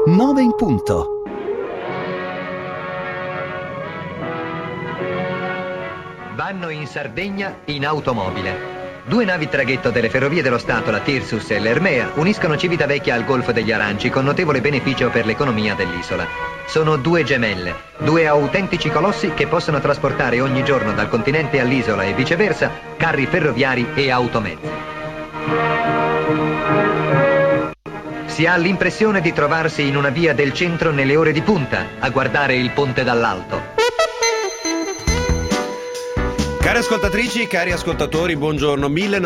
9 in punto. Vanno in Sardegna in automobile. 2 navi traghetto delle Ferrovie dello Stato, la Tirsus e l'Ermea, uniscono Civitavecchia al Golfo degli Aranci con notevole beneficio per l'economia dell'isola. Sono 2 gemelle, 2 autentici colossi che possono trasportare ogni giorno dal continente all'isola e viceversa carri ferroviari e automezzi. Si ha l'impressione di trovarsi in una via del centro nelle ore di punta, a guardare il ponte dall'alto. Cari ascoltatrici, cari ascoltatori, buongiorno.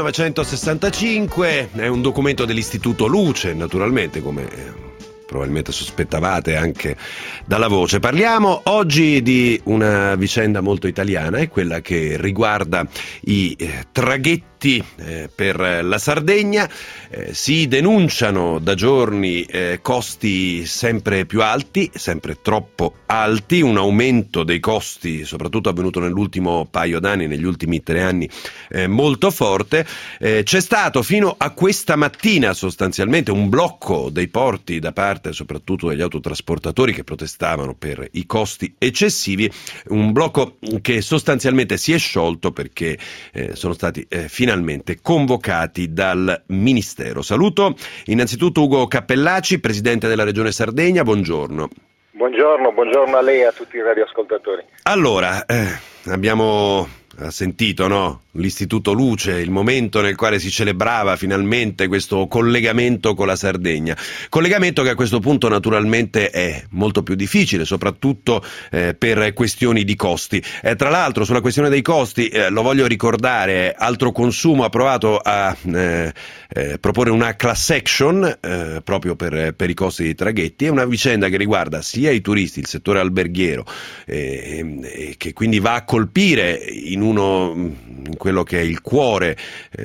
1965 è un documento dell'Istituto Luce, naturalmente, come probabilmente sospettavate anche dalla voce. Parliamo oggi di una vicenda molto italiana, è quella che riguarda i traghetti per la Sardegna. Si denunciano da giorni costi sempre più alti, sempre troppo alti, un aumento dei costi soprattutto avvenuto nell'ultimo paio d'anni, negli ultimi 3 anni, molto forte. C'è stato fino a questa mattina sostanzialmente un blocco dei porti da parte soprattutto degli autotrasportatori che protestavano per i costi eccessivi, un blocco che sostanzialmente si è sciolto perché sono stati finalmente convocati dal Ministero. Saluto innanzitutto Ugo Cappellacci, presidente della Regione Sardegna, buongiorno. Buongiorno a lei e a tutti i radioascoltatori. Allora, abbiamo sentito, no? L'Istituto Luce, il momento nel quale si celebrava finalmente questo collegamento con la Sardegna. Collegamento che a questo punto naturalmente è molto più difficile, soprattutto per questioni di costi. Tra l'altro, sulla questione dei costi, lo voglio ricordare, Altro Consumo ha provato a proporre una class action proprio per i costi dei traghetti. È una vicenda che riguarda sia i turisti, il settore alberghiero, che quindi va a colpire in quello che è il cuore,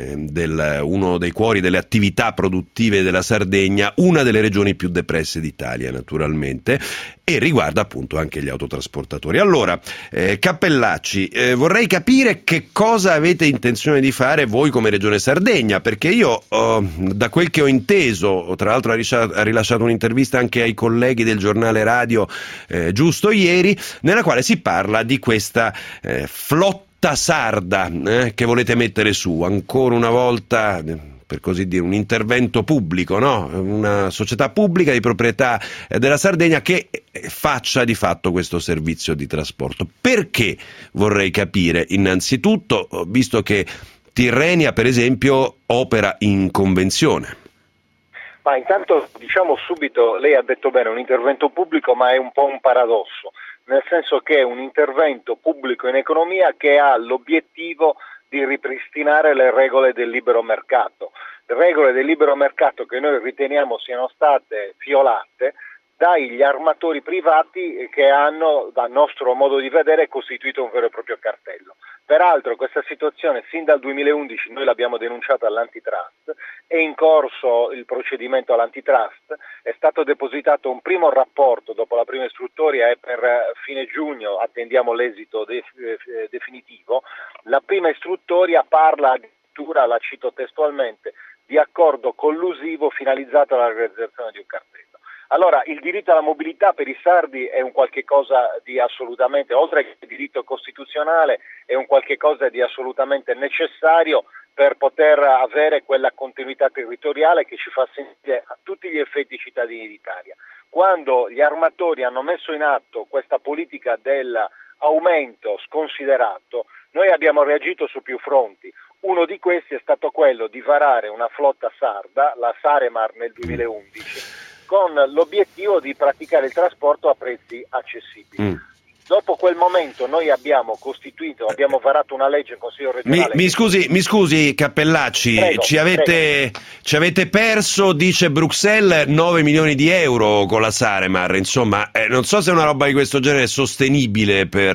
uno dei cuori delle attività produttive della Sardegna, una delle regioni più depresse d'Italia naturalmente, e riguarda appunto anche gli autotrasportatori. Allora, Cappellacci, vorrei capire che cosa avete intenzione di fare voi come Regione Sardegna, perché io, da quel che ho inteso, tra l'altro ha rilasciato un'intervista anche ai colleghi del giornale radio giusto ieri, nella quale si parla di questa flotta sarda che volete mettere su, ancora una volta, per così dire, un intervento pubblico, no? Una società pubblica di proprietà della Sardegna che faccia di fatto questo servizio di trasporto. Perché, vorrei capire, innanzitutto, visto che Tirrenia, per esempio, opera in convenzione? Ma intanto diciamo subito, lei ha detto bene, un intervento pubblico, ma è un po' un paradosso, nel senso che è un intervento pubblico in economia che ha l'obiettivo di ripristinare le regole del libero mercato. Le regole del libero mercato che noi riteniamo siano state violate dagli armatori privati che hanno, dal nostro modo di vedere, costituito un vero e proprio cartello. Peraltro questa situazione sin dal 2011 noi l'abbiamo denunciata all'antitrust, è in corso il procedimento all'antitrust, è stato depositato un primo rapporto dopo la prima istruttoria e per fine giugno attendiamo l'esito definitivo. La prima istruttoria parla addirittura, la cito testualmente, di accordo collusivo finalizzato alla realizzazione di un cartello. Allora, il diritto alla mobilità per i sardi è un qualche cosa di assolutamente, oltre che il diritto costituzionale, è un qualche cosa di assolutamente necessario per poter avere quella continuità territoriale che ci fa sentire a tutti gli effetti cittadini d'Italia. Quando gli armatori hanno messo in atto questa politica dell'aumento sconsiderato, noi abbiamo reagito su più fronti. Uno di questi è stato quello di varare una flotta sarda, la Saremar nel 2011, con l'obiettivo di praticare il trasporto a prezzi accessibili. Dopo quel momento noi abbiamo varato una legge in Consiglio regionale. Mi scusi Cappellacci, Prego. ci avete perso, dice Bruxelles, 9 milioni di euro con la Saremar, insomma, non so se una roba di questo genere è sostenibile per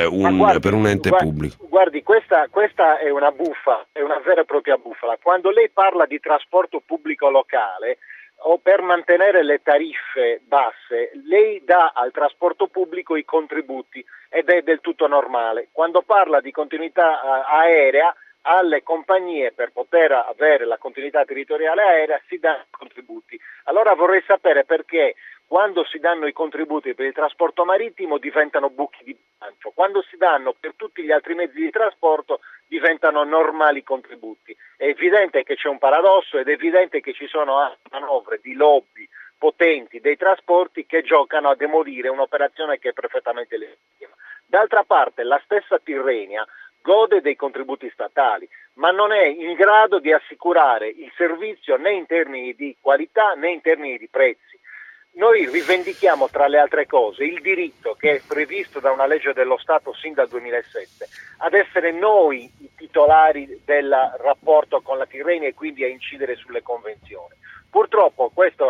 un ente pubblico. Guardi, questa è una bufala, è una vera e propria bufala. Quando lei parla di trasporto pubblico locale, o per mantenere le tariffe basse, lei dà al trasporto pubblico i contributi ed è del tutto normale. Quando parla di continuità aerea, alle compagnie per poter avere la continuità territoriale aerea si danno contributi. Allora vorrei sapere perché quando si danno i contributi per il trasporto marittimo diventano buchi di bilancio, quando si danno per tutti gli altri mezzi di trasporto diventano normali contributi. È evidente che c'è un paradosso ed è evidente che ci sono manovre di lobby potenti dei trasporti che giocano a demolire un'operazione che è perfettamente legittima. D'altra parte la stessa Tirrenia gode dei contributi statali, ma non è in grado di assicurare il servizio né in termini di qualità né in termini di prezzi. Noi rivendichiamo, tra le altre cose, il diritto che è previsto da una legge dello Stato sin dal 2007 ad essere noi i titolari del rapporto con la Tirrenia e quindi a incidere sulle convenzioni. Purtroppo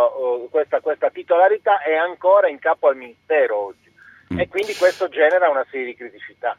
questa titolarità è ancora in capo al Ministero oggi e quindi questo genera una serie di criticità.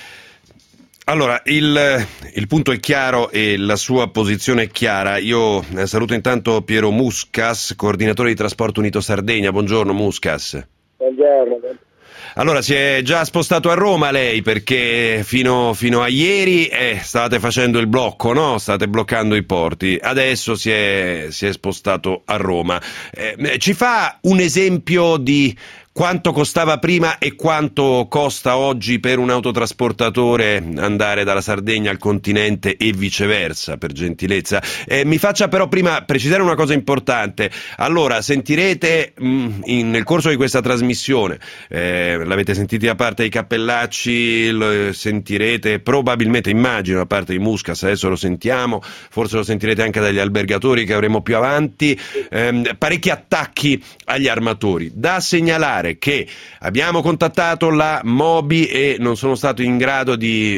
Allora, il punto è chiaro e la sua posizione è chiara. Io saluto intanto Piero Muscas, coordinatore di Trasporto Unito Sardegna. Buongiorno Muscas. Buongiorno. Allora, si è già spostato a Roma lei perché fino a ieri stavate facendo il blocco, no? State bloccando i porti. Adesso si è spostato a Roma. Ci fa un esempio di quanto costava prima e quanto costa oggi per un autotrasportatore andare dalla Sardegna al continente e viceversa, per gentilezza? Mi faccia però prima precisare una cosa importante. Allora, sentirete nel corso di questa trasmissione, l'avete sentito da parte dei cappellacci, lo sentirete probabilmente, immagino, da parte di Muscas, adesso lo sentiamo, forse lo sentirete anche dagli albergatori che avremo più avanti, parecchi attacchi agli armatori. Da segnalare che abbiamo contattato la Moby e non sono stato in grado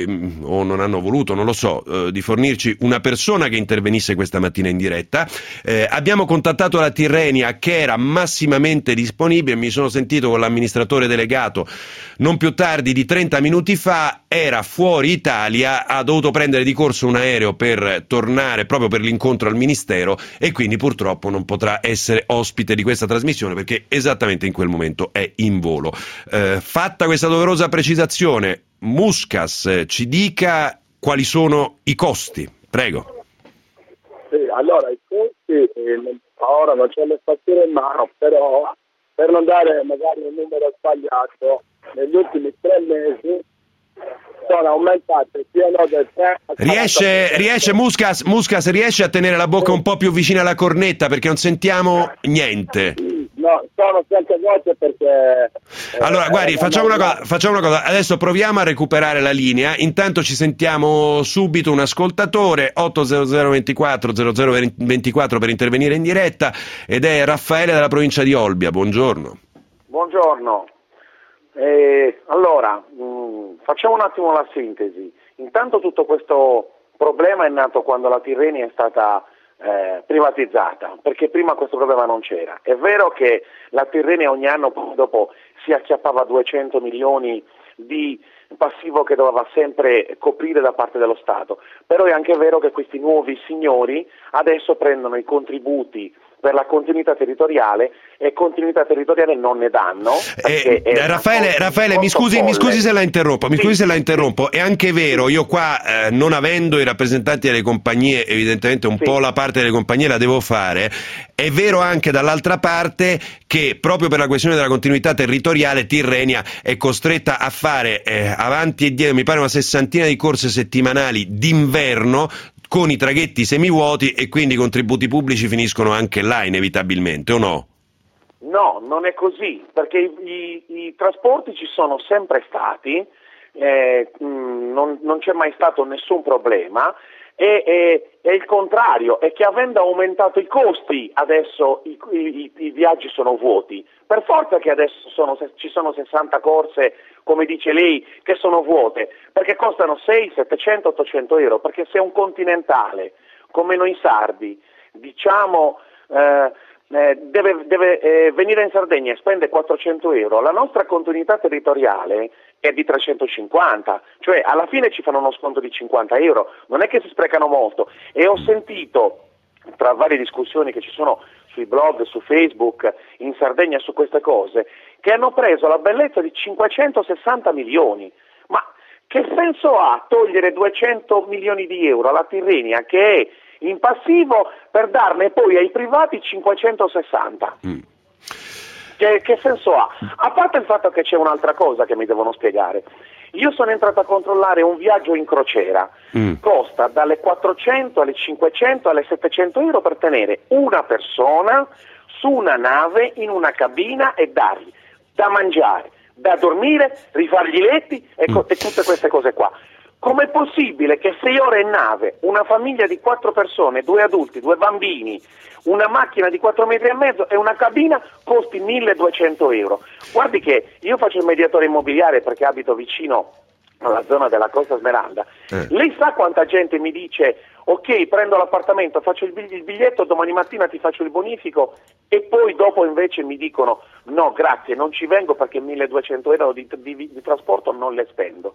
o non hanno voluto, non lo so, di fornirci una persona che intervenisse questa mattina in diretta. Abbiamo contattato la Tirrenia che era massimamente disponibile, mi sono sentito con l'amministratore delegato non più tardi di 30 minuti fa, era fuori Italia, ha dovuto prendere di corso un aereo per tornare proprio per l'incontro al Ministero e quindi purtroppo non potrà essere ospite di questa trasmissione perché esattamente in quel momento è in volo. Fatta questa doverosa precisazione, Muscas ci dica quali sono i costi, prego. Sì, allora i costi, ora non c'è le fatture in mano, però per non dare magari un numero sbagliato, negli ultimi 3 mesi sono aumentate siano del 3 riesce Muscas riesce a tenere la bocca un po' più vicina alla cornetta perché non sentiamo niente. No, sono sempre voce perché allora guardi, facciamo una cosa, adesso proviamo a recuperare la linea, intanto ci sentiamo subito un ascoltatore 800 24 0024 per intervenire in diretta ed è Raffaele della provincia di Olbia. Buongiorno. Buongiorno. Allora, facciamo un attimo la sintesi. Intanto tutto questo problema è nato quando la Tirrenia è stata privatizzata, perché prima questo problema non c'era. È vero che la Tirrenia ogni anno dopo si acchiappava 200 milioni di passivo che doveva sempre coprire da parte dello Stato, però è anche vero che questi nuovi signori adesso prendono i contributi per la continuità territoriale e continuità territoriale non ne danno. Raffaele, mi scusi se la interrompo, è anche vero, io qua non avendo i rappresentanti delle compagnie, evidentemente un po' la parte delle compagnie la devo fare, è vero anche dall'altra parte che proprio per la questione della continuità territoriale Tirrenia è costretta a fare avanti e dietro, mi pare una 60ina di corse settimanali d'inverno con i traghetti semivuoti e quindi i contributi pubblici finiscono anche là inevitabilmente, o no? No, non è così, perché i trasporti ci sono sempre stati, non c'è mai stato nessun problema e il contrario, è che avendo aumentato i costi adesso i viaggi sono vuoti. Per forza che adesso ci sono 60 corse, come dice lei, che sono vuote, perché costano 6, 700, 800 euro, perché se un continentale come noi sardi, diciamo, deve venire in Sardegna e spende 400 euro, la nostra continuità territoriale è di 350, cioè alla fine ci fanno uno sconto di 50 euro, non è che si sprecano molto. E ho sentito, tra varie discussioni che ci sono sui blog, su Facebook, in Sardegna su queste cose, che hanno preso la bellezza di 560 milioni. Ma che senso ha togliere 200 milioni di euro alla Tirrenia, che è in passivo, per darne poi ai privati 560? Che senso ha? A parte il fatto che c'è un'altra cosa che mi devono spiegare. Io sono entrato a controllare un viaggio in crociera, costa dalle 400 alle 500 alle 700 euro per tenere una persona su una nave in una cabina e dargli da mangiare, da dormire, rifargli i letti e tutte queste cose qua. Com'è possibile che 6 ore in nave, una famiglia di 4 persone, 2 adulti, 2 bambini, una macchina di 4 metri e mezzo e una cabina costi 1.200 euro? Guardi che io faccio il mediatore immobiliare perché abito vicino alla zona della Costa Smeralda. Lei sa quanta gente mi dice: ok, prendo l'appartamento, faccio il biglietto, domani mattina ti faccio il bonifico, e poi dopo invece mi dicono no grazie, non ci vengo perché 1.200 euro di trasporto non le spendo.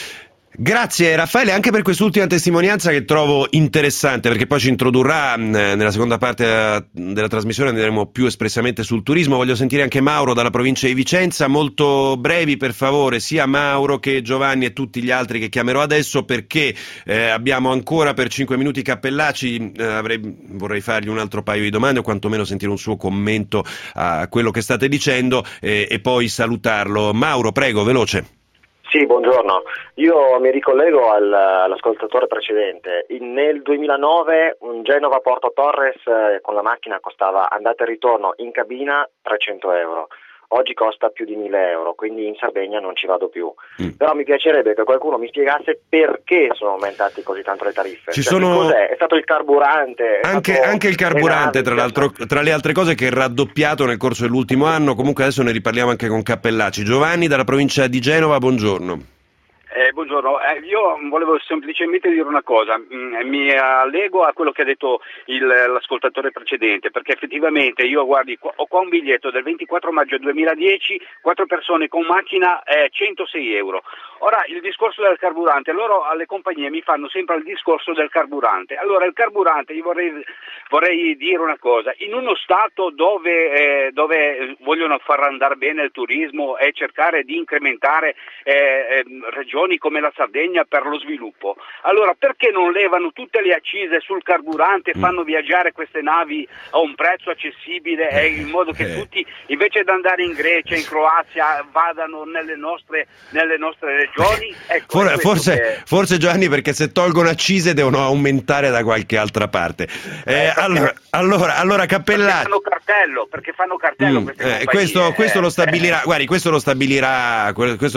Grazie Raffaele anche per quest'ultima testimonianza che trovo interessante, perché poi ci introdurrà nella seconda parte della trasmissione, andremo più espressamente sul turismo. Voglio sentire anche Mauro dalla provincia di Vicenza, molto brevi per favore, sia Mauro che Giovanni e tutti gli altri che chiamerò adesso, perché abbiamo ancora per 5 minuti Cappellacci. Vorrei fargli un altro paio di domande o quantomeno sentire un suo commento a quello che state dicendo e poi salutarlo. Mauro, prego, veloce. Sì, buongiorno. Io mi ricollego all'ascoltatore precedente. Nel 2009 un Genova-Porto Torres con la macchina costava andata e ritorno in cabina 300 euro. Oggi costa più di 1.000 euro, quindi in Sardegna non ci vado più. Però mi piacerebbe che qualcuno mi spiegasse perché sono aumentate così tanto le tariffe. Cos'è? È stato il carburante? Anche il carburante, tra l'altro, tra le altre cose, che è raddoppiato nel corso dell'ultimo anno. Comunque adesso ne riparliamo anche con Cappellacci. Giovanni dalla provincia di Genova, buongiorno. Buongiorno, io volevo semplicemente dire una cosa, mi allego a quello che ha detto l'ascoltatore precedente, perché effettivamente io ho qua un biglietto del 24 maggio 2010, 4 persone con macchina, 106 euro. Ora il discorso del carburante, loro alle compagnie mi fanno sempre il discorso del carburante. Allora il carburante, io vorrei dire una cosa, in uno stato dove vogliono far andare bene il turismo e cercare di incrementare regioni come la Sardegna per lo sviluppo, allora perché non levano tutte le accise sul carburante e fanno viaggiare queste navi a un prezzo accessibile in modo che tutti, invece di andare in Grecia, in Croazia, vadano nelle nostre regioni? Ecco, forse Giovanni, perché se tolgono accise devono aumentare da qualche altra parte. Allora Cappellacci, perché fanno cartello queste compagnie. Questo lo stabilirà, guardi, questo lo stabilirà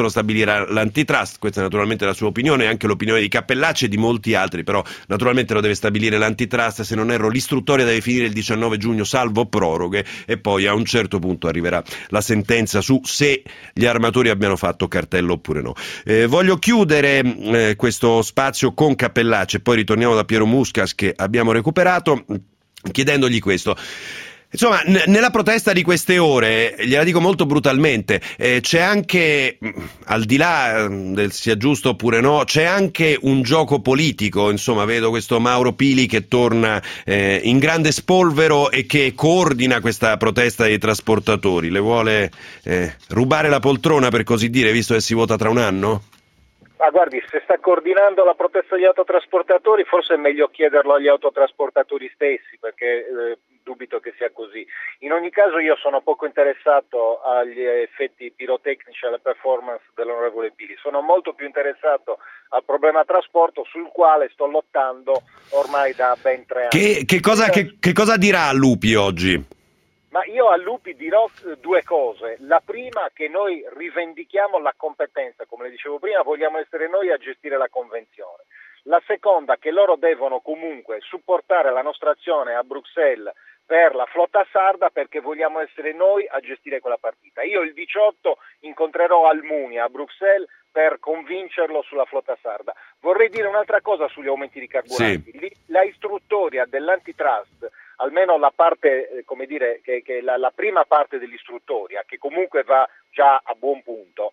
l'antitrust. Questa è naturalmente la sua opinione e anche l'opinione di Cappellacci e di molti altri, però naturalmente lo deve stabilire l'antitrust. Se non erro, l'istruttoria deve finire il 19 giugno salvo proroghe e poi a un certo punto arriverà la sentenza su se gli armatori abbiano fatto cartello oppure no. Voglio chiudere questo spazio con Cappellacci e poi ritorniamo da Piero Muscas, che abbiamo recuperato, chiedendogli questo. Insomma, nella protesta di queste ore, gliela dico molto brutalmente, c'è anche, al di là del sia giusto oppure no, c'è anche un gioco politico. Insomma, vedo questo Mauro Pili che torna in grande spolvero e che coordina questa protesta dei trasportatori. Le vuole rubare la poltrona, per così dire, visto che si vota tra un anno? Ma guardi, se sta coordinando la protesta degli autotrasportatori, forse è meglio chiederlo agli autotrasportatori stessi, perché dubito che sia così. In ogni caso io sono poco interessato agli effetti pirotecnici, alla performance dell'onorevole Pili, sono molto più interessato al problema trasporto, sul quale sto lottando ormai da ben 3 anni. Che cosa dirà Lupi oggi? Ma io a Lupi dirò 2 cose. La prima, che noi rivendichiamo la competenza, come le dicevo prima, vogliamo essere noi a gestire la convenzione. La seconda, che loro devono comunque supportare la nostra azione a Bruxelles per la flotta sarda, perché vogliamo essere noi a gestire quella partita. Io il 18 incontrerò Almunia a Bruxelles per convincerlo sulla flotta sarda. Vorrei dire un'altra cosa sugli aumenti di carburanti. Sì. La istruttoria dell'antitrust, almeno la parte, come dire, che la prima parte dell'istruttoria, che comunque va già a buon punto,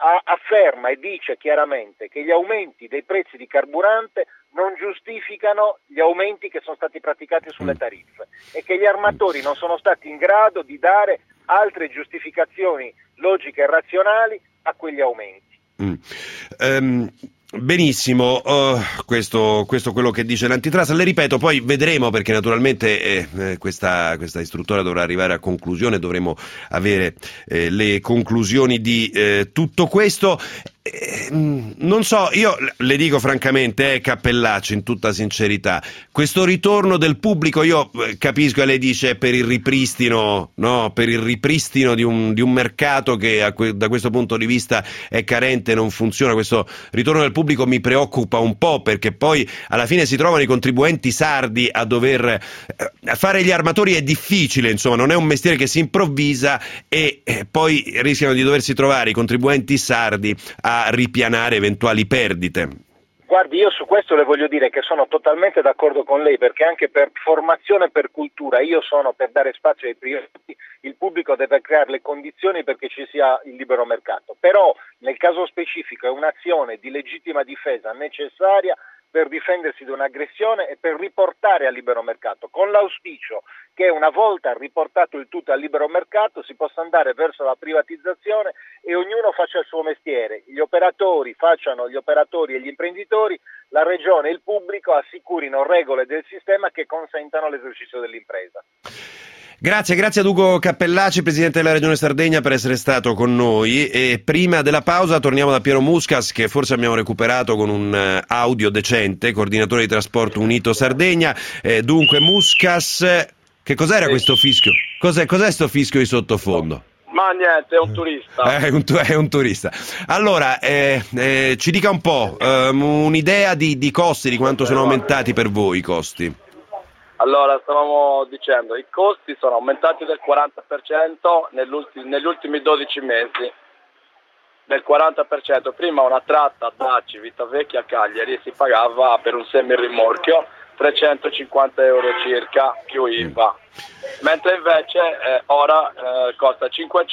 afferma e dice chiaramente che gli aumenti dei prezzi di carburante non giustificano gli aumenti che sono stati praticati sulle tariffe e che gli armatori non sono stati in grado di dare altre giustificazioni logiche e razionali a quegli aumenti. Benissimo, questo è quello che dice l'antitrust. Le ripeto, poi vedremo, perché naturalmente questa istruttoria dovrà arrivare a conclusione, dovremo avere le conclusioni di tutto questo. Non so, io le dico francamente, Cappellacci, in tutta sincerità, questo ritorno del pubblico, io capisco che lei dice per il ripristino, no? Per il ripristino di un mercato che da questo punto di vista è carente, non funziona. Questo ritorno del pubblico mi preoccupa un po', perché poi alla fine si trovano i contribuenti sardi a dover fare gli armatori. È difficile, insomma, non è un mestiere che si improvvisa, e poi rischiano di doversi trovare i contribuenti sardi a ripianare eventuali perdite. Guardi, io su questo le voglio dire che sono totalmente d'accordo con lei, perché anche per formazione e per cultura io sono per dare spazio ai privati, il pubblico deve creare le condizioni perché ci sia il libero mercato, però nel caso specifico è un'azione di legittima difesa necessaria per difendersi da un'aggressione e per riportare al libero mercato, con l'auspicio che una volta riportato il tutto al libero mercato si possa andare verso la privatizzazione e ognuno faccia il suo mestiere, gli operatori facciano gli operatori e gli imprenditori, la regione e il pubblico assicurino regole del sistema che consentano l'esercizio dell'impresa. Grazie ad Ugo Cappellacci, Presidente della Regione Sardegna, per essere stato con noi, e prima della pausa torniamo da Piero Muscas, che forse abbiamo recuperato con un audio decente, coordinatore di trasporto Unito Sardegna. Dunque Muscas, che cos'era questo fischio? Cos'è sto fischio di sottofondo? Ma niente, è un turista. È un turista. Allora, ci dica un po', un'idea di costi, di quanto sono aumentati per voi i costi. Allora, stavamo dicendo, i costi sono aumentati del 40% negli ultimi 12 mesi, del 40%. Prima una tratta da Civitavecchia a Cagliari si pagava per un semirimorchio 350 euro circa più IVA, mentre invece ora costa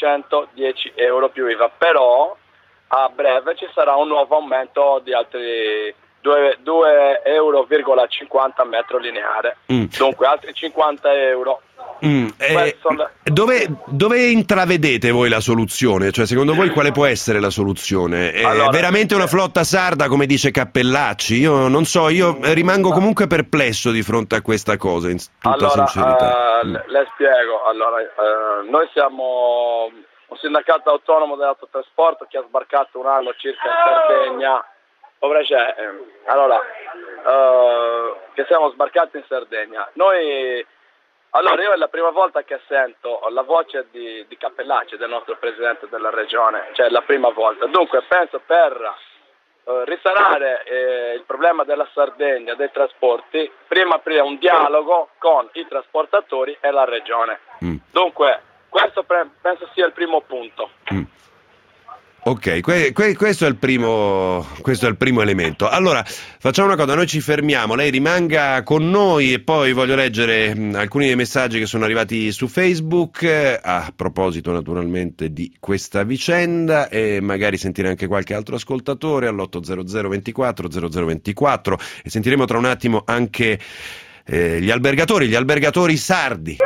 510 euro più IVA, però a breve ci sarà un nuovo aumento di altri 2,50 euro a metro lineare, dunque altri 50 euro. Dove intravedete voi la soluzione? Cioè, secondo voi quale può essere la soluzione? Allora, veramente una flotta sarda, come dice Cappellacci? Io non so, io rimango comunque perplesso di fronte a questa cosa, in tutta sincerità. Le spiego. Allora, noi siamo un sindacato autonomo dell'autotrasporto che ha sbarcato un anno circa in Sardegna. Che siamo sbarcati in Sardegna. Io è la prima volta che sento la voce di Cappellacci, del nostro presidente della regione, cioè la prima volta. Dunque penso per risanare il problema della Sardegna, dei trasporti, prima aprire un dialogo con i trasportatori e la regione. Dunque questo penso sia il primo punto. Ok, questo è il primo elemento. Allora, facciamo una cosa, noi ci fermiamo, lei rimanga con noi e poi voglio leggere alcuni dei messaggi che sono arrivati su Facebook, a proposito naturalmente di questa vicenda, e magari sentire anche qualche altro ascoltatore all'800 24 0024, e sentiremo tra un attimo anche gli albergatori sardi.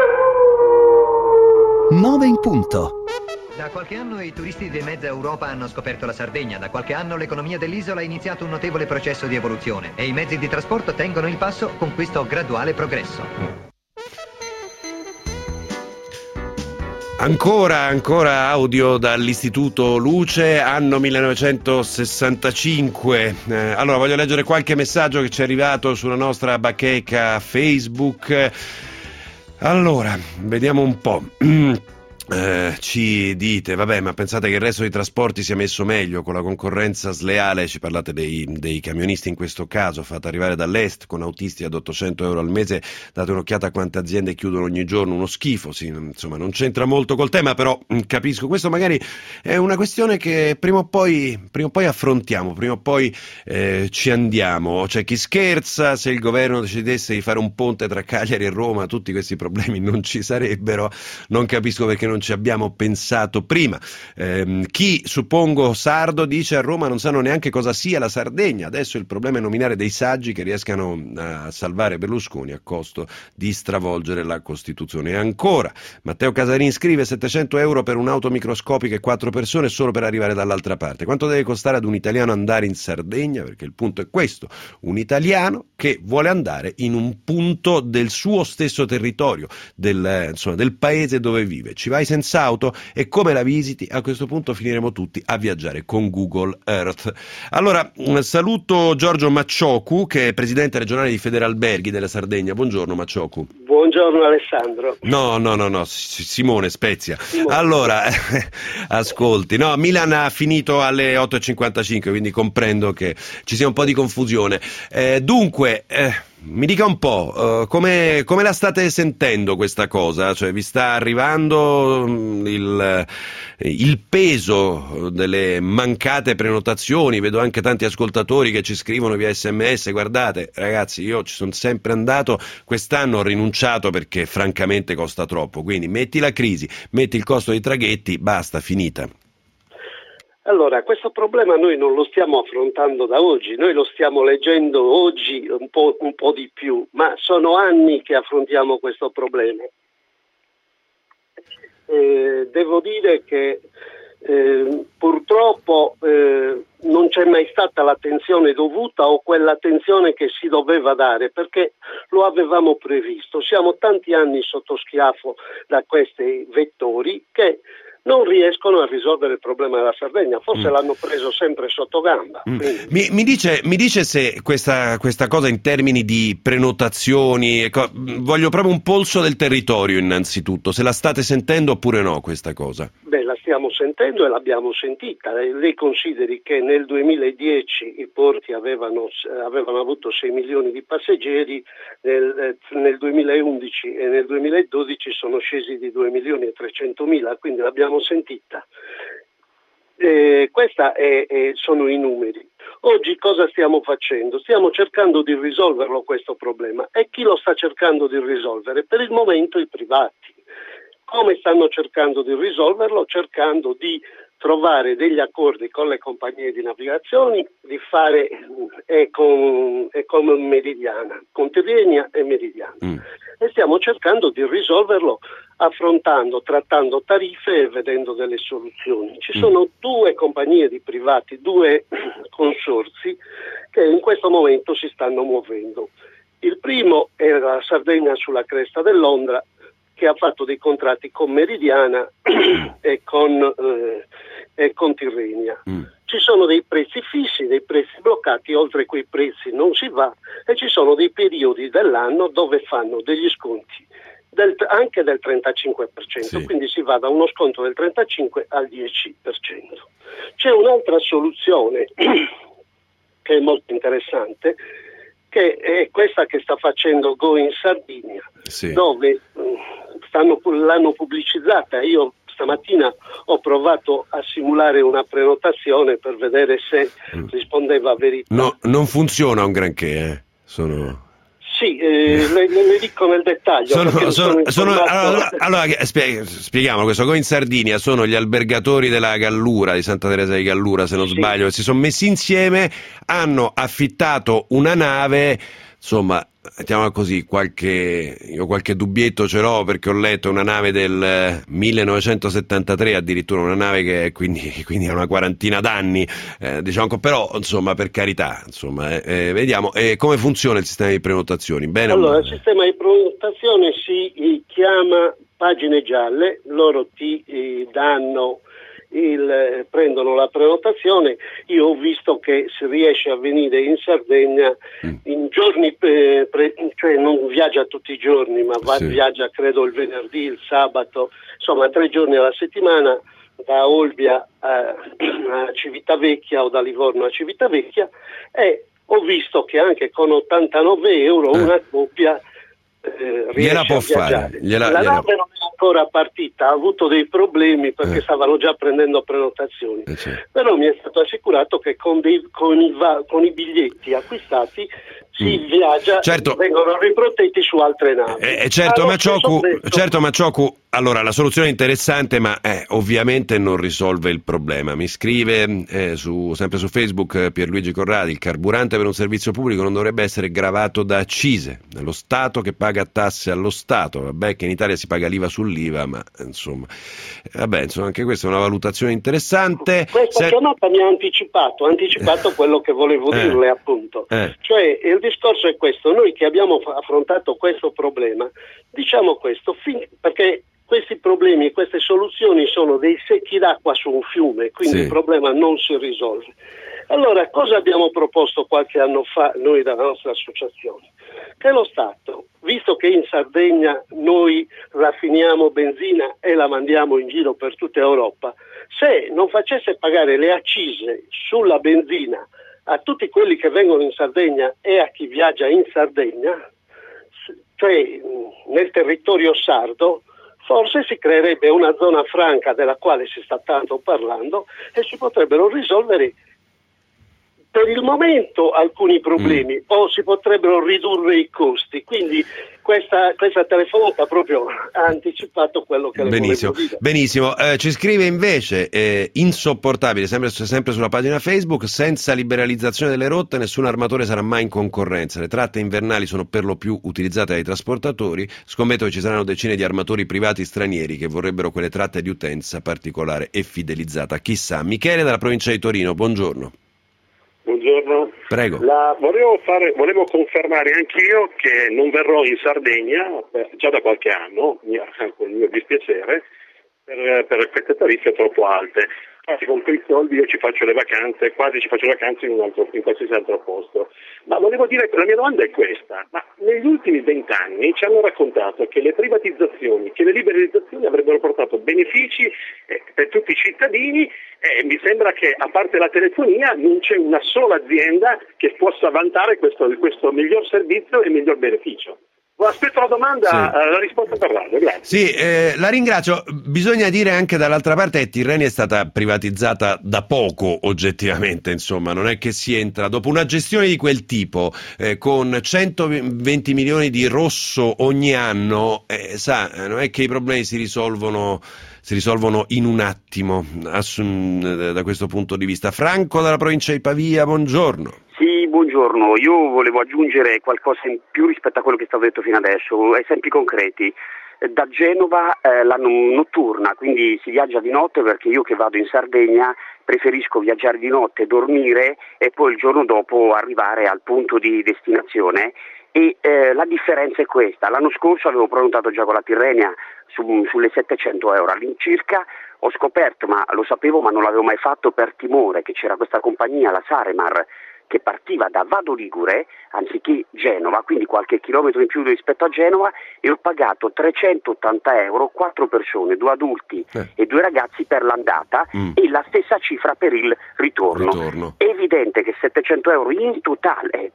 9 in punto. Da qualche anno i turisti di mezza Europa hanno scoperto la Sardegna, da qualche anno l'economia dell'isola ha iniziato un notevole processo di evoluzione e i mezzi di trasporto tengono il passo con questo graduale progresso. Ancora audio dall'Istituto Luce, anno 1965. Allora, voglio leggere qualche messaggio che ci è arrivato sulla nostra bacheca Facebook. Allora, vediamo un po'. Ci dite, vabbè, ma pensate che il resto dei trasporti sia messo meglio con la concorrenza sleale? Ci parlate dei camionisti in questo caso, fate arrivare dall'est con autisti ad 800 euro al mese, date un'occhiata a quante aziende chiudono ogni giorno, uno schifo. Sì, insomma, non c'entra molto col tema, però capisco, questo magari è una questione che prima o poi affrontiamo, prima o poi ci andiamo. C'è chi scherza, se il governo decidesse di fare un ponte tra Cagliari e Roma tutti questi problemi non ci sarebbero, non capisco perché non non ci abbiamo pensato prima. Chi, suppongo sardo, dice a Roma non sanno neanche cosa sia la Sardegna, adesso il problema è nominare dei saggi che riescano a salvare Berlusconi a costo di stravolgere la Costituzione. E ancora, Matteo Casarin scrive 700 euro per un'auto microscopica e 4 persone solo per arrivare dall'altra parte. Quanto deve costare ad un italiano andare in Sardegna? Perché il punto è questo, un italiano che vuole andare in un punto del suo stesso territorio, del paese dove vive. Ci vai senza auto e come la visiti? A questo punto finiremo tutti a viaggiare con Google Earth. Allora, saluto Giorgio Macciocu, che è presidente regionale di Federalberghi della Sardegna. Buongiorno Macciocu. Buongiorno Alessandro. No, Simone Spezia. Allora, ascolti, Milan ha finito alle 8.55, quindi comprendo che ci sia un po' di confusione. Dunque, mi dica un po', come la state sentendo questa cosa? Cioè, vi sta arrivando il peso delle mancate prenotazioni? Vedo anche tanti ascoltatori che ci scrivono via SMS: guardate ragazzi, io ci sono sempre andato, quest'anno ho rinunciato perché francamente costa troppo, quindi metti la crisi, metti il costo dei traghetti, basta, finita. Allora, questo problema noi non lo stiamo affrontando da oggi, noi lo stiamo leggendo oggi un po' di più, ma sono anni che affrontiamo questo problema. Devo dire che purtroppo non c'è mai stata l'attenzione dovuta o quell'attenzione che si doveva dare, perché lo avevamo previsto. Siamo tanti anni sotto schiaffo da questi vettori che non riescono a risolvere il problema della Sardegna, forse l'hanno preso sempre sotto gamba. Mi dice se questa cosa in termini di prenotazioni, voglio proprio un polso del territorio innanzitutto, se la state sentendo oppure no questa cosa? Beh, la stiamo sentendo e l'abbiamo sentita. Lei consideri che nel 2010 i porti avevano avuto 6 milioni di passeggeri, nel 2011 e nel 2012 sono scesi di 2 milioni e 300 mila, quindi l'abbiamo sentita. Sono i numeri. Oggi cosa stiamo facendo? Stiamo cercando di risolverlo questo problema. E chi lo sta cercando di risolvere? Per il momento i privati. Come stanno cercando di risolverlo? Cercando di trovare degli accordi con le compagnie di navigazione, di fare con Meridiana, con Tirrenia e Meridiana. E stiamo cercando di risolverlo trattando tariffe e vedendo delle soluzioni. Ci sono 2 compagnie di privati, 2 consorzi che in questo momento si stanno muovendo. Il primo è la Sardegna sulla cresta dell'Ondra, che ha fatto dei contratti con Meridiana e con Tirrenia. Ci sono dei prezzi fissi, dei prezzi bloccati, oltre quei prezzi non si va, e ci sono dei periodi dell'anno dove fanno degli sconti anche del 35%, sì. Quindi si va da uno sconto del 35% al 10%. C'è un'altra soluzione che è molto interessante, che è questa che sta facendo Go in Sardegna, sì. Dove l'hanno pubblicizzata. Io stamattina ho provato a simulare una prenotazione per vedere se rispondeva a verità. No, non funziona un granché, Sì, le dico nel dettaglio. Allora spieghiamo questo. Go in Sardinia sono gli albergatori della Gallura, di Santa Teresa di Gallura, se non sbaglio, che si sono messi insieme, hanno affittato una nave, insomma, mettiamola così, qualche dubbietto ce l'ho, perché ho letto una nave del 1973, addirittura una nave che quindi ha una quarantina d'anni, però insomma, per carità, vediamo come funziona il sistema di prenotazioni. Bene, allora, il sistema di prenotazione si chiama Pagine Gialle, loro ti danno prendono la prenotazione. Io ho visto che si riesce a venire in Sardegna in giorni, cioè non viaggia tutti i giorni, ma viaggia credo il venerdì, il sabato, insomma 3 giorni alla settimana, da Olbia a Civitavecchia o da Livorno a Civitavecchia, e ho visto che anche con 89 euro una coppia gliela può fare. La nave non è ancora partita, ha avuto dei problemi perché stavano già prendendo prenotazioni, però mi è stato assicurato che con i biglietti acquistati si viaggia, vengono riprotetti su altre navi. Certo, Macciocu, Allora, la soluzione è interessante, ma ovviamente non risolve il problema. Mi scrive sempre su Facebook Pierluigi Corradi: il carburante per un servizio pubblico non dovrebbe essere gravato da accise, è lo Stato che paga tasse allo Stato. Vabbè che in Italia si paga l'IVA sull'IVA, ma insomma anche questa è una valutazione interessante. Questa chiamata mi ha anticipato quello che volevo dirle, appunto. Cioè, il discorso è questo: noi che abbiamo affrontato questo problema, diciamo questo, perché questi problemi e queste soluzioni sono dei secchi d'acqua su un fiume, quindi il problema non si risolve. Allora, cosa abbiamo proposto qualche anno fa noi dalla nostra associazione? Che lo Stato, visto che in Sardegna noi raffiniamo benzina e la mandiamo in giro per tutta Europa, se non facesse pagare le accise sulla benzina a tutti quelli che vengono in Sardegna e a chi viaggia in Sardegna, cioè nel territorio sardo, forse si creerebbe una zona franca della quale si sta tanto parlando e si potrebbero risolvere per il momento alcuni problemi o si potrebbero ridurre i costi. Quindi questa telefonata proprio ha anticipato quello che le volevo dire. Benissimo. Ci scrive invece insopportabile, sempre sulla pagina Facebook: senza liberalizzazione delle rotte nessun armatore sarà mai in concorrenza, le tratte invernali sono per lo più utilizzate dai trasportatori, scommetto che ci saranno decine di armatori privati stranieri che vorrebbero quelle tratte di utenza particolare e fidelizzata, chissà. Michele dalla provincia di Torino, buongiorno. Buongiorno. Prego. Volevo confermare anch'io che non verrò in Sardegna già da qualche anno, con il mio dispiacere, per queste tariffe troppo alte. Infatti con quei soldi io ci faccio le vacanze, quasi ci faccio le vacanze in qualsiasi altro posto. Ma volevo dire, la mia domanda è questa: ma negli ultimi 20 anni ci hanno raccontato che le privatizzazioni, che le liberalizzazioni avrebbero portato benefici per tutti i cittadini, e mi sembra che a parte la telefonia non c'è una sola azienda che possa vantare questo miglior servizio e miglior beneficio. Aspetto la domanda, la risposta per radio, grazie. Sì, la ringrazio. Bisogna dire anche dall'altra parte che Tirrenia è stata privatizzata da poco, oggettivamente, insomma, non è che si entra dopo una gestione di quel tipo, con 120 milioni di rosso ogni anno, non è che i problemi si risolvono in un attimo, da questo punto di vista. Franco dalla provincia di Pavia, buongiorno. Sì, buongiorno. Io volevo aggiungere qualcosa in più rispetto a quello che è stato detto fino adesso, esempi concreti. Da Genova la notturna, quindi si viaggia di notte, perché io che vado in Sardegna preferisco viaggiare di notte, dormire e poi il giorno dopo arrivare al punto di destinazione. E la differenza è questa: l'anno scorso avevo prenotato già con la Tirrenia sulle 700 euro all'incirca, ho scoperto, ma lo sapevo ma non l'avevo mai fatto per timore, che c'era questa compagnia, la Saremar, che partiva da Vado Ligure anziché Genova, quindi qualche chilometro in più rispetto a Genova, e ho pagato 380 euro, 4 persone, 2 adulti e 2 ragazzi per l'andata e la stessa cifra per il ritorno. È evidente che 700 euro in totale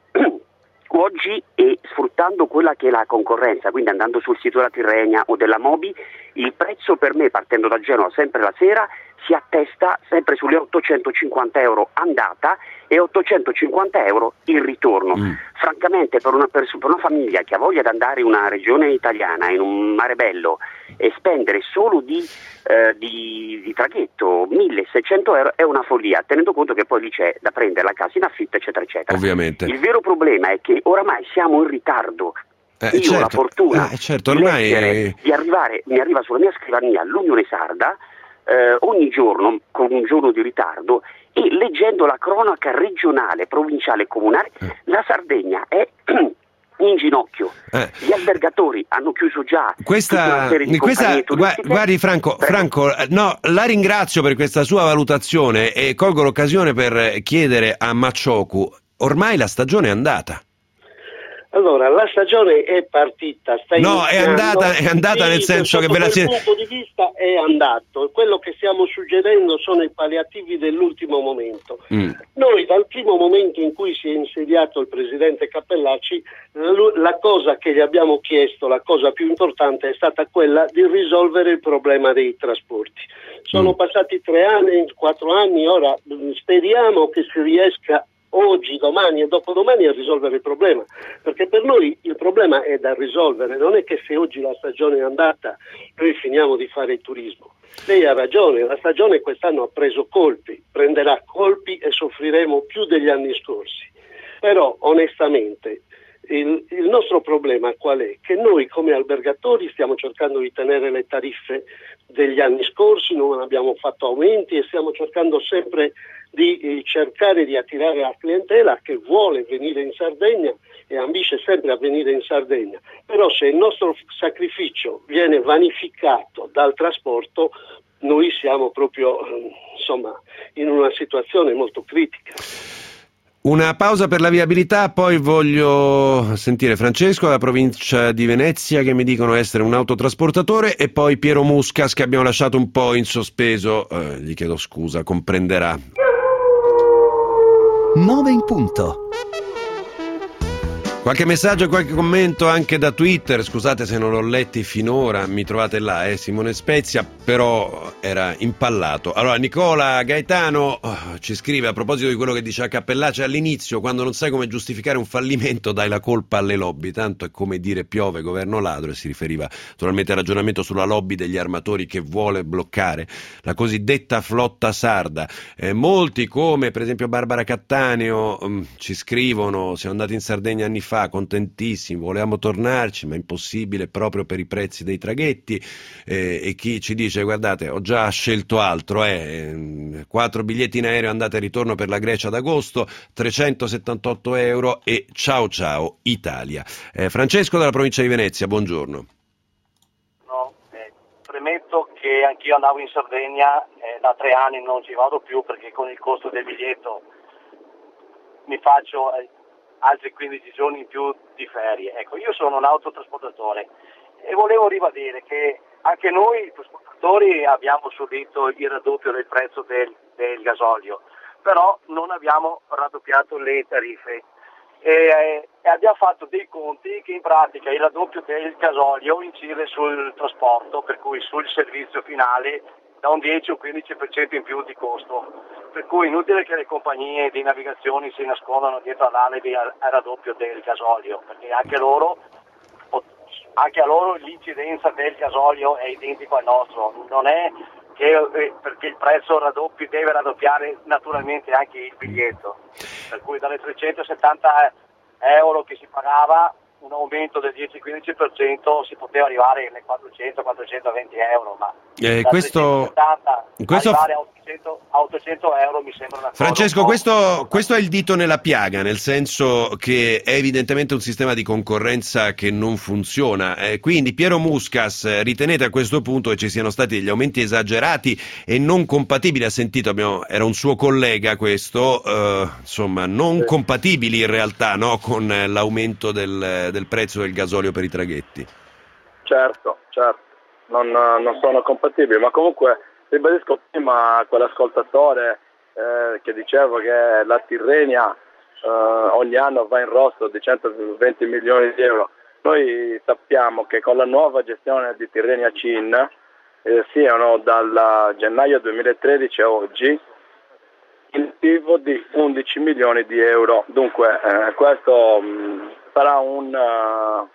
oggi, e sfruttando quella che è la concorrenza, quindi andando sul sito della Tirrenia o della Mobi, il prezzo per me, partendo da Genova sempre la sera, si attesta sempre sulle 850 euro andata e 850 euro il ritorno. Francamente per una famiglia che ha voglia di andare in una regione italiana, in un mare bello, e spendere solo di traghetto 1.600 euro è una follia, tenendo conto che poi lì c'è da prendere la casa in affitto, eccetera eccetera. Ovviamente. Il vero problema è che oramai siamo in ritardo. Io ho la fortuna di arrivare, mi arriva sulla mia scrivania l'Unione Sarda ogni giorno con un giorno di ritardo, e leggendo la cronaca regionale, provinciale e comunale, la Sardegna è in ginocchio. Gli albergatori hanno chiuso già guardi Franco, no, la ringrazio per questa sua valutazione e colgo l'occasione per chiedere a Maciocu: ormai la stagione è andata. Allora, la stagione è partita, è andata nel senso che dal punto di vista è andato. Quello che stiamo suggerendo sono i palliativi dell'ultimo momento. Noi dal primo momento in cui si è insediato il presidente Cappellacci, la cosa che gli abbiamo chiesto, la cosa più importante, è stata quella di risolvere il problema dei trasporti. Sono passati 3 anni, 4 anni, ora speriamo che si riesca oggi, domani e dopodomani a risolvere il problema, perché per noi il problema è da risolvere, non è che se oggi la stagione è andata noi finiamo di fare il turismo. Lei ha ragione, la stagione quest'anno ha preso colpi, prenderà colpi e soffriremo più degli anni scorsi, però onestamente il nostro problema qual è? Che noi come albergatori stiamo cercando di tenere le tariffe degli anni scorsi, non abbiamo fatto aumenti e stiamo cercando sempre di cercare di attirare la clientela che vuole venire in Sardegna e ambisce sempre a venire in Sardegna. Però se il nostro sacrificio viene vanificato dal trasporto, noi siamo proprio in una situazione molto critica. Una pausa per la viabilità, poi voglio sentire Francesco dalla provincia di Venezia che mi dicono essere un autotrasportatore e poi Piero Muscas che abbiamo lasciato un po' in sospeso, gli chiedo scusa, comprenderà. 9 in punto. Qualche messaggio e qualche commento anche da Twitter, scusate se non l'ho letti finora, mi trovate là, Simone Spezia, però era impallato. Allora Nicola Gaetano ci scrive a proposito di quello che diceva Cappellacci all'inizio: quando non sai come giustificare un fallimento dai la colpa alle lobby, tanto è come dire piove governo ladro, e si riferiva naturalmente al ragionamento sulla lobby degli armatori che vuole bloccare la cosiddetta flotta sarda. Molti come per esempio Barbara Cattaneo ci scrivono: siamo andati in Sardegna anni fa, contentissimi, volevamo tornarci ma impossibile proprio per i prezzi dei traghetti, e chi ci dice guardate ho già scelto altro, 4 biglietti in aereo andata e ritorno per la Grecia ad agosto, 378 euro e ciao ciao Italia. Francesco dalla provincia di Venezia, buongiorno. Premetto che anch'io andavo in Sardegna, da 3 anni non ci vado più perché con il costo del biglietto mi faccio altri 15 giorni in più di ferie. Ecco, io sono un autotrasportatore e volevo ribadire che anche noi trasportatori abbiamo subito il raddoppio del prezzo del gasolio, però non abbiamo raddoppiato le tariffe e abbiamo fatto dei conti che in pratica il raddoppio del gasolio incide sul trasporto, per cui sul servizio finale da un 10 o 15% in più di costo, per cui inutile che le compagnie di navigazione si nascondano dietro all'alibi al raddoppio del gasolio, perché anche a loro l'incidenza del gasolio è identico al nostro, non è che perché il prezzo raddoppi deve raddoppiare naturalmente anche il biglietto, per cui dalle 370 euro che si pagava un aumento del 10-15% si poteva arrivare ai 400-420 euro, ma questo arrivare a 800 euro mi sembra una cosa. Francesco, questo è il dito nella piaga, nel senso che è evidentemente un sistema di concorrenza che non funziona, quindi Piero Muscas, ritenete a questo punto che ci siano stati degli aumenti esagerati e non compatibili? Ha sentito, era un suo collega questo, non compatibili in realtà, no, con l'aumento del prezzo del gasolio per i traghetti? Certo, non sono compatibili, ma comunque ribadisco prima a quell'ascoltatore che diceva che la Tirrenia ogni anno va in rosso di 120 milioni di euro. Noi sappiamo che con la nuova gestione di Tirrenia CIN siano dal gennaio 2013 a oggi in attivo di 11 milioni di euro. Dunque questo sarà una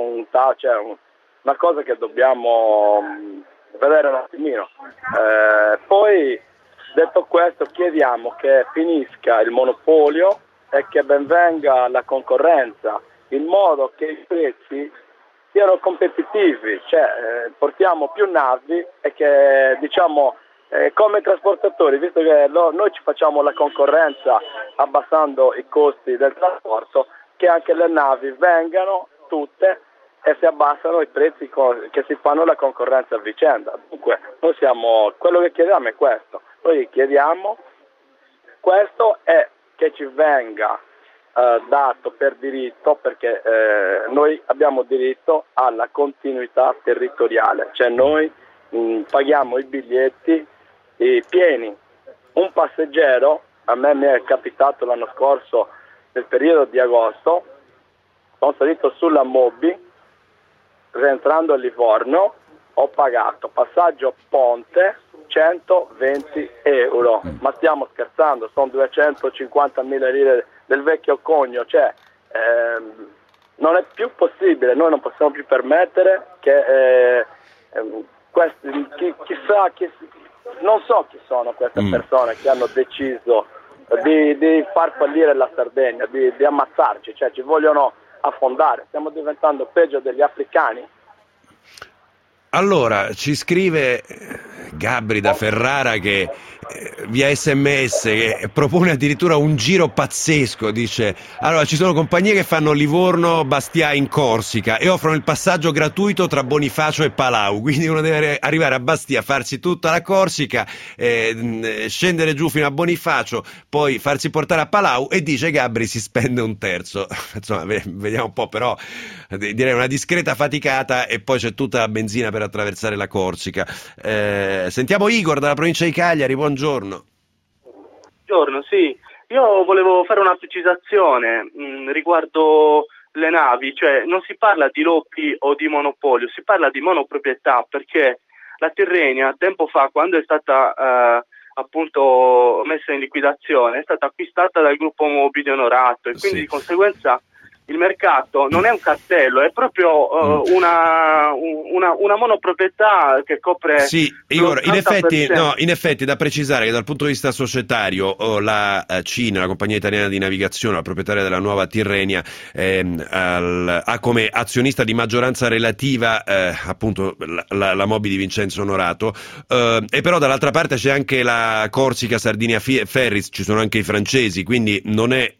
cosa che dobbiamo vedere un attimino. Poi, detto questo, chiediamo che finisca il monopolio e che ben venga la concorrenza, in modo che i prezzi siano competitivi, cioè portiamo più navi e che come trasportatori, visto che noi ci facciamo la concorrenza abbassando i costi del trasporto, che anche le navi vengano tutte e si abbassano i prezzi che si fanno la concorrenza a vicenda. Dunque quello che chiediamo è questo, noi chiediamo questo e che ci venga dato per diritto, perché noi abbiamo diritto alla continuità territoriale, cioè noi paghiamo i biglietti pieni. Un passeggero, a me mi è capitato l'anno scorso nel periodo di agosto, sono salito sulla Mobi rientrando a Livorno, ho pagato passaggio ponte 120 euro, ma stiamo scherzando, sono 250.000 lire del vecchio conio, cioè non è più possibile, noi non possiamo più permettere che non so chi sono queste persone che hanno deciso di far fallire la Sardegna, di ammazzarci, cioè ci vogliono affondare, stiamo diventando peggio degli africani. Allora, ci scrive Gabri da Ferrara che via SMS che propone addirittura un giro pazzesco, dice: allora ci sono compagnie che fanno Livorno-Bastia in Corsica e offrono il passaggio gratuito tra Bonifacio e Palau, quindi uno deve arrivare a Bastia, farsi tutta la Corsica, scendere giù fino a Bonifacio, poi farsi portare a Palau, e dice Gabri si spende un terzo. Insomma, vediamo un po', però direi una discreta faticata, e poi c'è tutta la benzina per attraversare la Corsica. Sentiamo Igor dalla provincia di Cagliari, buongiorno. Buongiorno, sì. Io volevo fare una precisazione riguardo le navi, cioè non si parla di lobby o di monopolio, si parla di monoproprietà, perché la Tirrenia tempo fa, quando è stata appunto messa in liquidazione, è stata acquistata dal gruppo Mobili Onorato, e quindi di conseguenza il mercato non è un cartello, è proprio una monoproprietà che copre. Sì, Igor, in effetti da precisare che dal punto di vista societario la CINA, la compagnia italiana di navigazione, la proprietaria della nuova Tirrenia, ha come azionista di maggioranza relativa appunto la Mobi di Vincenzo Onorato, e però dall'altra parte c'è anche la Corsica Sardinia Ferries, ci sono anche i francesi, quindi non è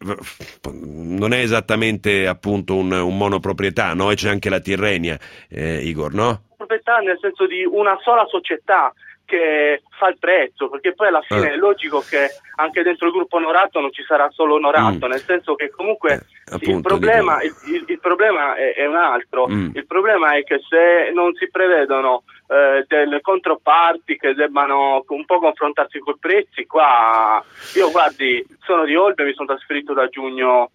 esattamente appunto un monoproprietà, no? E c'è anche la Tirrenia, Igor, no? Proprietà nel senso di una sola società che fa il prezzo, perché poi alla fine è logico che anche dentro il gruppo Onorato non ci sarà solo Onorato, nel senso che comunque il problema è un altro. Il problema è che se non si prevedono delle controparti che debbano un po' confrontarsi coi prezzi, qua io guardi, sono di Olbia, mi sono trasferito da giugno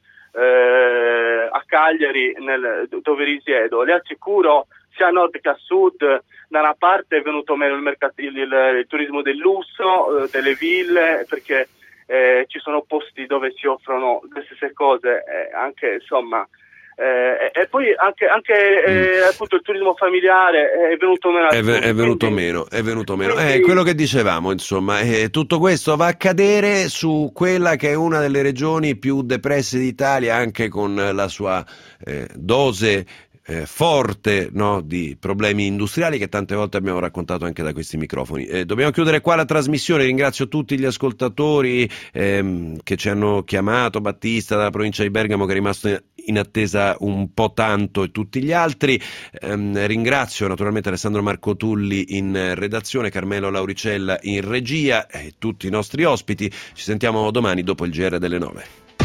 a Cagliari, dove risiedo, le assicuro sia a nord che a sud, da una parte è venuto meno il turismo del lusso, delle ville, perché ci sono posti dove si offrono le stesse cose, anche insomma, e poi anche appunto il turismo familiare è venuto meno. È venuto meno. Quello che dicevamo, insomma, tutto questo va a cadere su quella che è una delle regioni più depresse d'Italia, anche con la sua dose forte, no, di problemi industriali che tante volte abbiamo raccontato anche da questi microfoni. Dobbiamo chiudere qua la trasmissione. Ringrazio tutti gli ascoltatori che ci hanno chiamato, Battista dalla provincia di Bergamo che è rimasto in attesa un po' tanto, e tutti gli altri. Ringrazio naturalmente Alessandro Marcotulli in redazione, Carmelo Lauricella in regia e tutti i nostri ospiti. Ci sentiamo domani dopo il GR delle 9.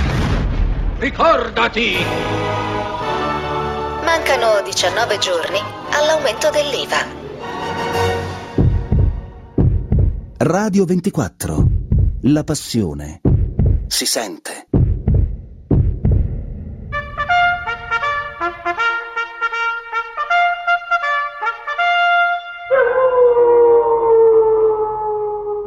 Ricordati! Mancano 19 giorni all'aumento dell'IVA. Radio 24. La passione si sente.